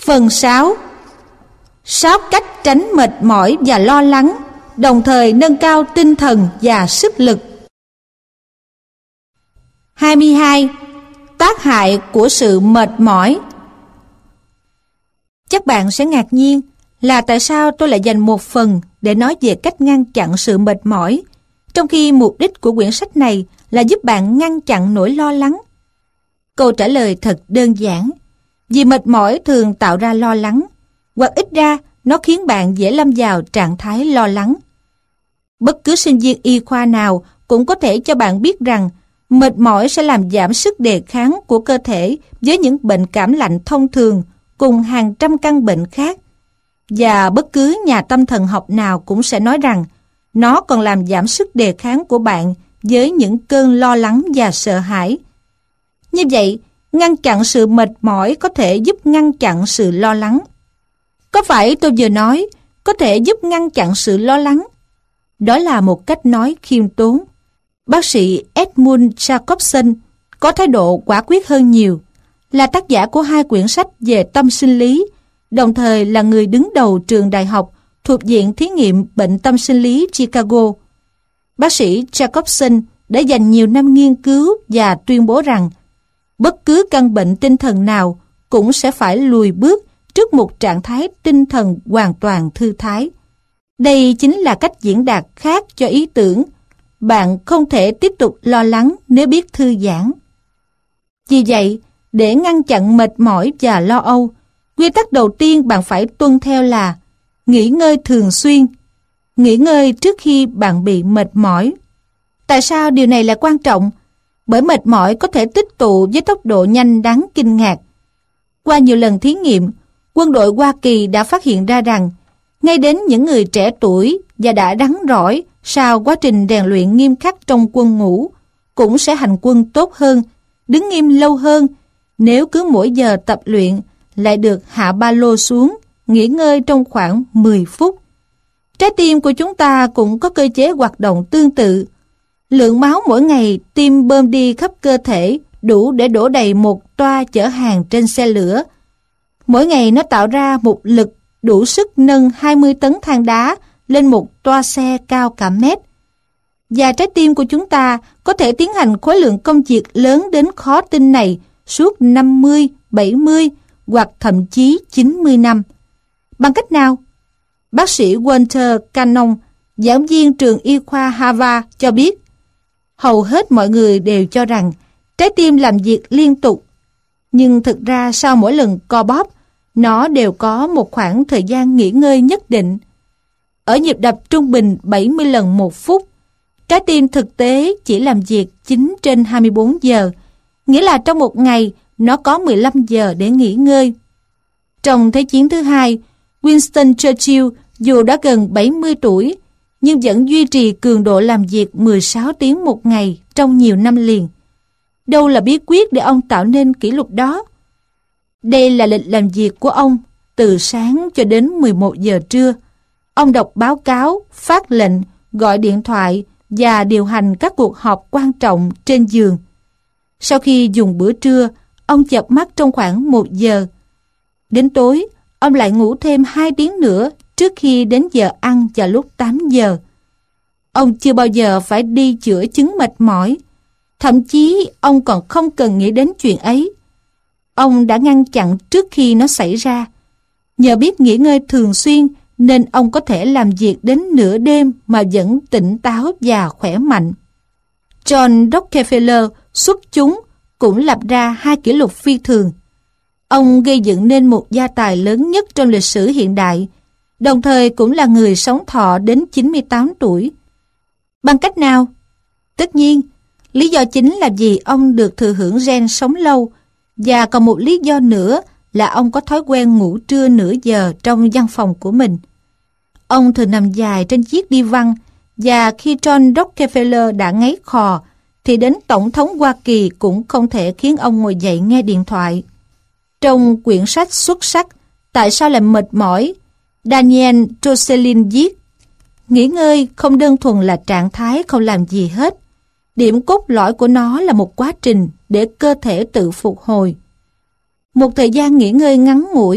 Phần 6. 6 cách tránh mệt mỏi và lo lắng, đồng thời nâng cao tinh thần và sức lực. 22. Tác hại của sự mệt mỏi. Chắc bạn sẽ ngạc nhiên là tại sao tôi lại dành một phần để nói về cách ngăn chặn sự mệt mỏi, trong khi mục đích của quyển sách này là giúp bạn ngăn chặn nỗi lo lắng. Câu trả lời thật đơn giản. Vì mệt mỏi thường tạo ra lo lắng, hoặc ít ra nó khiến bạn dễ lâm vào trạng thái lo lắng. Bất cứ sinh viên y khoa nào cũng có thể cho bạn biết rằng mệt mỏi sẽ làm giảm sức đề kháng của cơ thể với những bệnh cảm lạnh thông thường cùng hàng trăm căn bệnh khác. Và bất cứ nhà tâm thần học nào cũng sẽ nói rằng nó còn làm giảm sức đề kháng của bạn với những cơn lo lắng và sợ hãi. Như vậy, ngăn chặn sự mệt mỏi có thể giúp ngăn chặn sự lo lắng. Có phải tôi vừa nói có thể giúp ngăn chặn sự lo lắng? Đó là một cách nói khiêm tốn. Bác sĩ Edmund Jacobson có thái độ quả quyết hơn nhiều, là tác giả của 2 quyển sách về tâm sinh lý, đồng thời là người đứng đầu trường đại học thuộc Viện Thí nghiệm Bệnh tâm sinh lý Chicago. Bác sĩ Jacobson đã dành nhiều năm nghiên cứu và tuyên bố rằng bất cứ căn bệnh tinh thần nào cũng sẽ phải lùi bước trước một trạng thái tinh thần hoàn toàn thư thái. Đây chính là cách diễn đạt khác cho ý tưởng bạn không thể tiếp tục lo lắng nếu biết thư giãn. Vì vậy, để ngăn chặn mệt mỏi và lo âu, quy tắc đầu tiên bạn phải tuân theo là nghỉ ngơi thường xuyên. Nghỉ ngơi trước khi bạn bị mệt mỏi. Tại sao điều này là quan trọng? Bởi mệt mỏi có thể tích tụ với tốc độ nhanh đáng kinh ngạc. Qua nhiều lần thí nghiệm, quân đội Hoa Kỳ đã phát hiện ra rằng ngay đến những người trẻ tuổi và đã rắn rỏi sau quá trình rèn luyện nghiêm khắc trong quân ngũ cũng sẽ hành quân tốt hơn, đứng nghiêm lâu hơn nếu cứ mỗi giờ tập luyện lại được hạ ba lô xuống, nghỉ ngơi trong khoảng 10 phút. Trái tim của chúng ta cũng có cơ chế hoạt động tương tự. Lượng máu mỗi ngày tim bơm đi khắp cơ thể đủ để đổ đầy một toa chở hàng trên xe lửa. Mỗi ngày nó tạo ra một lực đủ sức nâng 20 tấn than đá lên một toa xe cao cả mét. Và trái tim của chúng ta có thể tiến hành khối lượng công việc lớn đến khó tin này suốt 50, 70 hoặc thậm chí 90 năm. Bằng cách nào? Bác sĩ Walter Cannon, giảng viên trường y khoa Harvard cho biết, hầu hết mọi người đều cho rằng trái tim làm việc liên tục. Nhưng thực ra sau mỗi lần co bóp, nó đều có một khoảng thời gian nghỉ ngơi nhất định. Ở nhịp đập trung bình 70 lần một phút, trái tim thực tế chỉ làm việc 9 trên 24 giờ, nghĩa là trong một ngày nó có 15 giờ để nghỉ ngơi. Trong Thế chiến thứ hai, Winston Churchill dù đã gần 70 tuổi, nhưng vẫn duy trì cường độ làm việc 16 tiếng một ngày trong nhiều năm liền. Đâu là bí quyết để ông tạo nên kỷ lục đó? Đây là lịch làm việc của ông từ sáng cho đến 11 giờ trưa. Ông đọc báo cáo, phát lệnh, gọi điện thoại và điều hành các cuộc họp quan trọng trên giường. Sau khi dùng bữa trưa, ông chợp mắt trong khoảng 1 giờ. Đến tối, ông lại ngủ thêm 2 tiếng nữa trước khi đến giờ ăn vào lúc 8 giờ. Ông chưa bao giờ phải đi chữa chứng mệt mỏi. Thậm chí ông còn không cần nghĩ đến chuyện ấy. Ông đã ngăn chặn trước khi nó xảy ra. Nhờ biết nghỉ ngơi thường xuyên nên ông có thể làm việc đến nửa đêm mà vẫn tỉnh táo và khỏe mạnh. John Rockefeller xuất chúng cũng lập ra 2 kỷ lục phi thường. Ông gây dựng nên một gia tài lớn nhất trong lịch sử hiện đại, đồng thời cũng là người sống thọ đến 98 tuổi. Bằng cách nào? Tất nhiên, lý do chính là vì ông được thừa hưởng gen sống lâu, và còn một lý do nữa là ông có thói quen ngủ trưa nửa giờ trong văn phòng của mình. Ông thường nằm dài trên chiếc đi văn, và khi John Rockefeller đã ngáy khò, thì đến Tổng thống Hoa Kỳ cũng không thể khiến ông ngồi dậy nghe điện thoại. Trong quyển sách xuất sắc Tại sao lại mệt mỏi, Daniel Rosselin viết, nghỉ ngơi không đơn thuần là trạng thái không làm gì hết. Điểm cốt lõi của nó là một quá trình để cơ thể tự phục hồi. Một thời gian nghỉ ngơi ngắn ngủi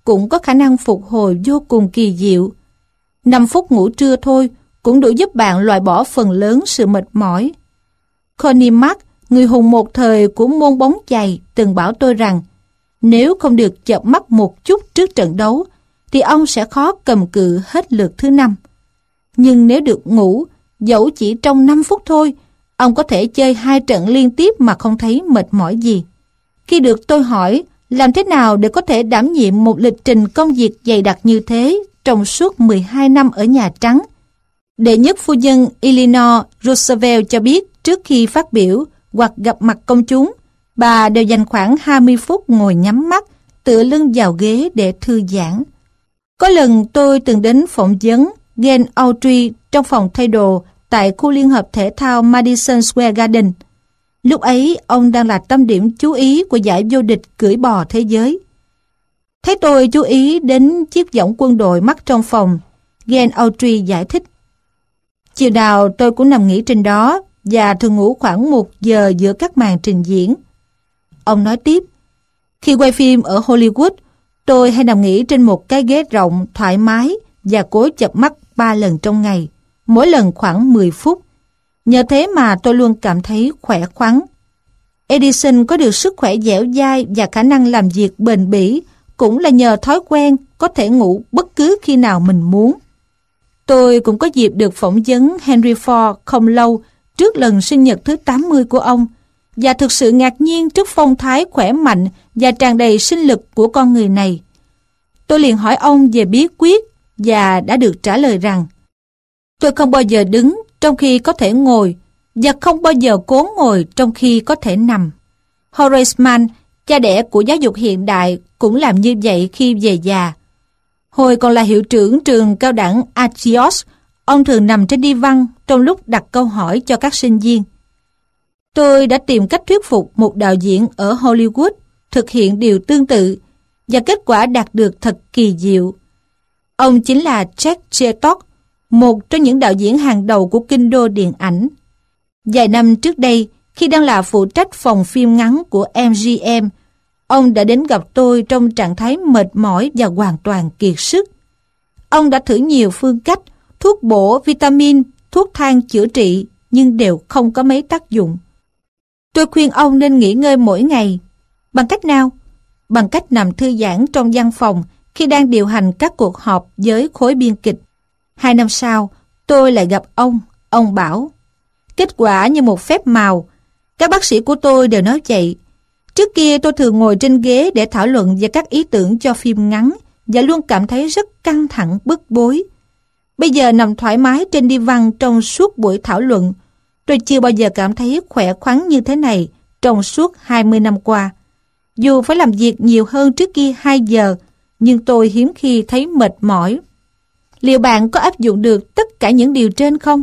cũng có khả năng phục hồi vô cùng kỳ diệu. 5 phút ngủ trưa thôi cũng đủ giúp bạn loại bỏ phần lớn sự mệt mỏi. Connie Mack, người hùng một thời của môn bóng chày, từng bảo tôi rằng nếu không được chợp mắt một chút trước trận đấu thì ông sẽ khó cầm cự hết lượt thứ 5. Nhưng nếu được ngủ, dẫu chỉ trong 5 phút thôi, ông có thể chơi 2 trận liên tiếp mà không thấy mệt mỏi gì. Khi được tôi hỏi làm thế nào để có thể đảm nhiệm một lịch trình công việc dày đặc như thế trong suốt 12 năm ở Nhà Trắng, đệ nhất phu nhân Eleanor Roosevelt cho biết trước khi phát biểu hoặc gặp mặt công chúng, bà đều dành khoảng 20 phút ngồi nhắm mắt, tựa lưng vào ghế để thư giãn. Có lần tôi từng đến phỏng vấn Gene Autry trong phòng thay đồ tại khu liên hợp thể thao Madison Square Garden. Lúc ấy, ông đang là tâm điểm chú ý của giải vô địch cưỡi bò thế giới. Thấy tôi chú ý đến chiếc võng quân đội mắc trong phòng, Gene Autry giải thích. Chiều nào tôi cũng nằm nghỉ trên đó và thường ngủ khoảng 1 giờ giữa các màn trình diễn. Ông nói tiếp, khi quay phim ở Hollywood, tôi hay nằm nghỉ trên một cái ghế rộng, thoải mái và cố chợp mắt 3 lần trong ngày, mỗi lần khoảng 10 phút. Nhờ thế mà tôi luôn cảm thấy khỏe khoắn. Edison có được sức khỏe dẻo dai và khả năng làm việc bền bỉ cũng là nhờ thói quen có thể ngủ bất cứ khi nào mình muốn. Tôi cũng có dịp được phỏng vấn Henry Ford không lâu trước lần sinh nhật thứ 80 của ông và thực sự ngạc nhiên trước phong thái khỏe mạnh và tràn đầy sinh lực của con người này. Tôi liền hỏi ông về bí quyết và đã được trả lời rằng tôi không bao giờ đứng trong khi có thể ngồi và không bao giờ cố ngồi trong khi có thể nằm. Horace Mann, cha đẻ của giáo dục hiện đại, cũng làm như vậy khi về già. Hồi còn là hiệu trưởng trường cao đẳng Axios, ông thường nằm trên đi văn trong lúc đặt câu hỏi cho các sinh viên. Tôi đã tìm cách thuyết phục một đạo diễn ở Hollywood thực hiện điều tương tự và kết quả đạt được thật kỳ diệu. Ông chính là Jack Chertok, một trong những đạo diễn hàng đầu của kinh đô điện ảnh. Vài năm trước đây, khi đang là phụ trách phòng phim ngắn của MGM, ông đã đến gặp tôi trong trạng thái mệt mỏi và hoàn toàn kiệt sức. Ông đã thử nhiều phương cách, thuốc bổ, vitamin, thuốc thang chữa trị, nhưng đều không có mấy tác dụng. Tôi khuyên ông nên nghỉ ngơi mỗi ngày. Bằng cách nào? Bằng cách nằm thư giãn trong văn phòng khi đang điều hành các cuộc họp với khối biên kịch. 2 năm sau, tôi lại gặp ông bảo. Kết quả như một phép màu. Các bác sĩ của tôi đều nói vậy. Trước kia tôi thường ngồi trên ghế để thảo luận về các ý tưởng cho phim ngắn và luôn cảm thấy rất căng thẳng, bức bối. Bây giờ nằm thoải mái trên đi văn trong suốt buổi thảo luận, tôi chưa bao giờ cảm thấy khỏe khoắn như thế này trong suốt 20 năm qua. Dù phải làm việc nhiều hơn trước kia 2 giờ, nhưng tôi hiếm khi thấy mệt mỏi. Liệu bạn có áp dụng được tất cả những điều trên không?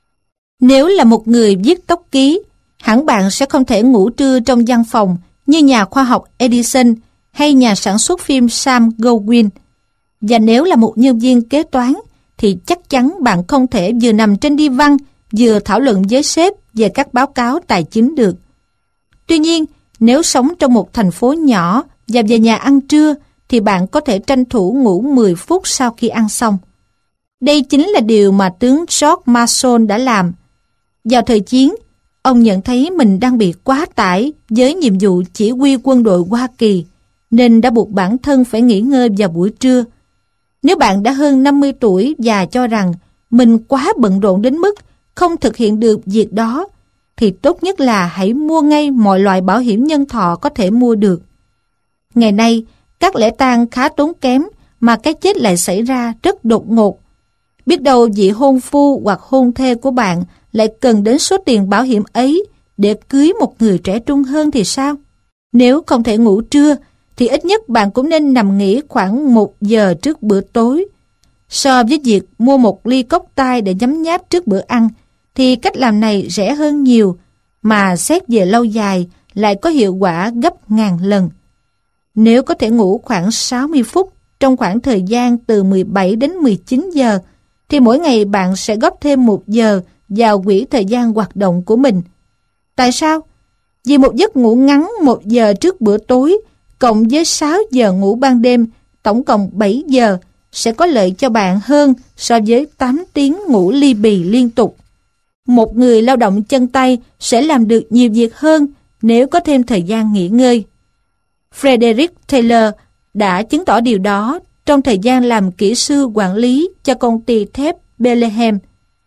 Nếu là một người viết tốc ký, hẳn bạn sẽ không thể ngủ trưa trong văn phòng như nhà khoa học Edison hay nhà sản xuất phim Sam Goldwyn. Và nếu là một nhân viên kế toán, thì chắc chắn bạn không thể vừa nằm trên đi văn, vừa thảo luận với sếp về các báo cáo tài chính được. Tuy nhiên, nếu sống trong một thành phố nhỏ và về nhà ăn trưa, thì bạn có thể tranh thủ ngủ 10 phút sau khi ăn xong. Đây chính là điều mà tướng George Mason đã làm. Vào thời chiến, ông nhận thấy mình đang bị quá tải với nhiệm vụ chỉ huy quân đội Hoa Kỳ, nên đã buộc bản thân phải nghỉ ngơi vào buổi trưa. Nếu bạn đã hơn 50 tuổi và cho rằng mình quá bận rộn đến mức không thực hiện được việc đó, thì tốt nhất là hãy mua ngay mọi loại bảo hiểm nhân thọ có thể mua được. Ngày nay, các lễ tang khá tốn kém mà cái chết lại xảy ra rất đột ngột. Biết đâu vị hôn phu hoặc hôn thê của bạn lại cần đến số tiền bảo hiểm ấy để cưới một người trẻ trung hơn thì sao? Nếu không thể ngủ trưa, thì ít nhất bạn cũng nên nằm nghỉ khoảng 1 giờ trước bữa tối. So với việc mua một ly cốc tai để nhấm nháp trước bữa ăn, thì cách làm này rẻ hơn nhiều, mà xét về lâu dài lại có hiệu quả gấp ngàn lần. Nếu có thể ngủ khoảng 60 phút trong khoảng thời gian từ 17 đến 19 giờ, thì mỗi ngày bạn sẽ góp thêm 1 giờ vào quỹ thời gian hoạt động của mình. Tại sao? Vì một giấc ngủ ngắn 1 giờ trước bữa tối cộng với 6 giờ ngủ ban đêm tổng cộng 7 giờ sẽ có lợi cho bạn hơn so với 8 tiếng ngủ li bì liên tục. Một người lao động chân tay sẽ làm được nhiều việc hơn nếu có thêm thời gian nghỉ ngơi. Frederick Taylor đã chứng tỏ điều đó trong thời gian làm kỹ sư quản lý cho công ty thép Bethlehem.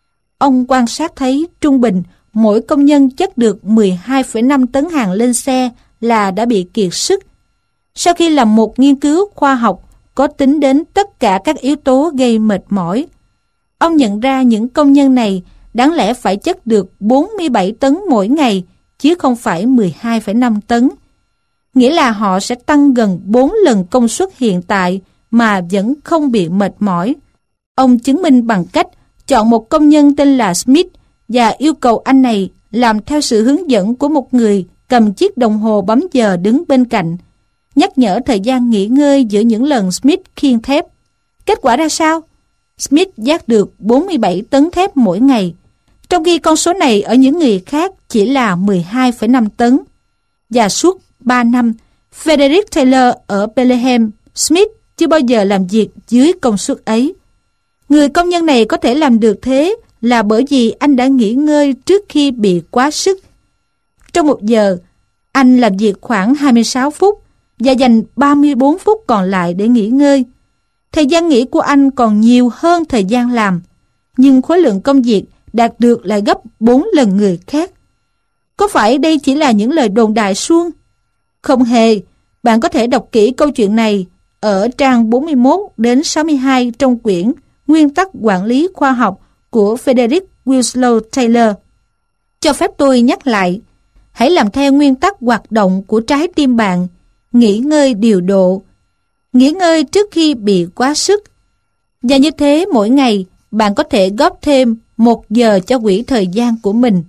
Ông quan sát thấy trung bình mỗi công nhân chất được 12,5 tấn hàng lên xe là đã bị kiệt sức. Sau khi làm một nghiên cứu khoa học có tính đến tất cả các yếu tố gây mệt mỏi, ông nhận ra những công nhân này đáng lẽ phải chất được 47 tấn mỗi ngày, chứ không phải 12,5 tấn. Nghĩa là họ sẽ tăng gần 4 lần công suất hiện tại mà vẫn không bị mệt mỏi. Ông chứng minh bằng cách chọn một công nhân tên là Smith và yêu cầu anh này làm theo sự hướng dẫn của một người cầm chiếc đồng hồ bấm giờ đứng bên cạnh, nhắc nhở thời gian nghỉ ngơi giữa những lần Smith khiêng thép. Kết quả ra sao? Smith vác được 47 tấn thép mỗi ngày, trong khi con số này ở những người khác chỉ là 12,5 tấn. Và suốt 3 năm, Frederick Taylor ở Bethlehem, Smith chưa bao giờ làm việc dưới công suất ấy. Người công nhân này có thể làm được thế là bởi vì anh đã nghỉ ngơi trước khi bị quá sức. Trong 1 giờ, anh làm việc khoảng 26 phút và dành 34 phút còn lại để nghỉ ngơi. Thời gian nghỉ của anh còn nhiều hơn thời gian làm, nhưng khối lượng công việc đạt được lại gấp 4 lần người khác. Có phải đây chỉ là những lời đồn đại suông? Không hề, bạn có thể đọc kỹ câu chuyện này ở trang 41 đến 62 trong quyển Nguyên tắc quản lý khoa học của Frederick Winslow Taylor. Cho phép tôi nhắc lại, hãy làm theo nguyên tắc hoạt động của trái tim bạn, nghỉ ngơi điều độ, nghỉ ngơi trước khi bị quá sức. Và như thế mỗi ngày, bạn có thể góp thêm 1 giờ cho quỹ thời gian của mình.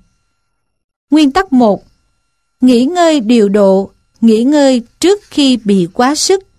Nguyên tắc 1. Nghỉ ngơi điều độ, nghỉ ngơi trước khi bị quá sức.